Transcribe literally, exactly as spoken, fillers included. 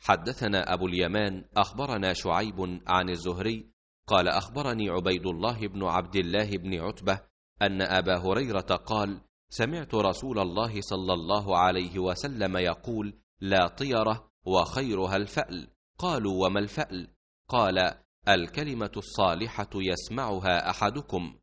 حدثنا أبو اليمان أخبرنا شعيب عن الزهري قال أخبرني عبيد الله بن عبد الله بن عتبة أن أبا هريرة قال سمعت رسول الله صلى الله عليه وسلم يقول لا طيرة وخيرها الفأل. قالوا وما الفأل؟ قال الكلمة الصالحة يسمعها أحدكم